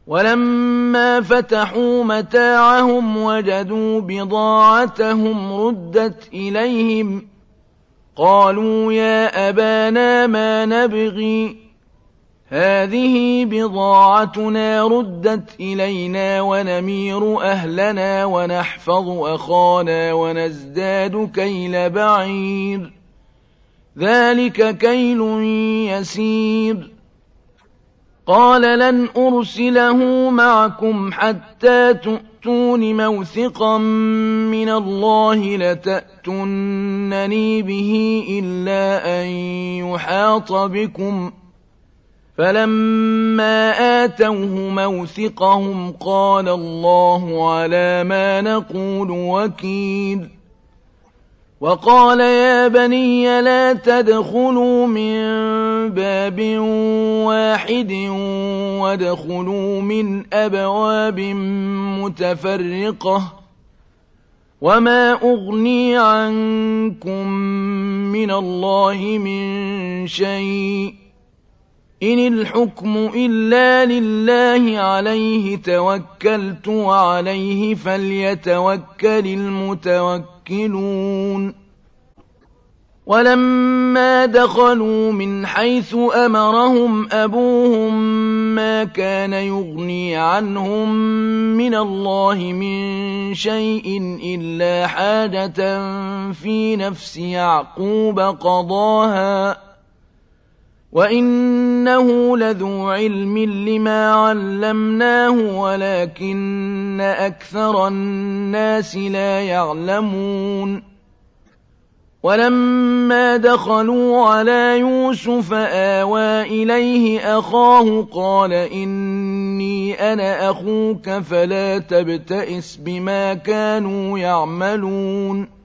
ولما فتحوا متاعهم وجدوا بضاعتهم ردت إليهم قالوا يا أبانا ما نبغي هذه بضاعتنا ردت إلينا ونمير أهلنا ونحفظ أخانا ونزداد كيل بعير ذلك كيل يسير قال لن أرسله معكم حتى تؤتون موثقا من الله لتأتونني به إلا أن يحاط بكم فلما آتوه موثقهم قال الله على ما نقول وكيل وقال يا بني لا تدخلوا من باب واحد وادخلوا من أبواب متفرقة وما أغني عنكم من الله من شيء إن الحكم إلا لله عليه توكلت وعليه فليتوكل المتوكلون ولما دخلوا من حيث أمرهم أبوهم ما كان يغني عنهم من الله من شيء إلا حاجة في نفس يعقوب قضاها وإنه لذو علم لما علمناه ولكن أكثر الناس لا يعلمون ولما دخلوا على يوسف آوى إليه أخاه قال إني أنا أخوك فلا تبتئس بما كانوا يعملون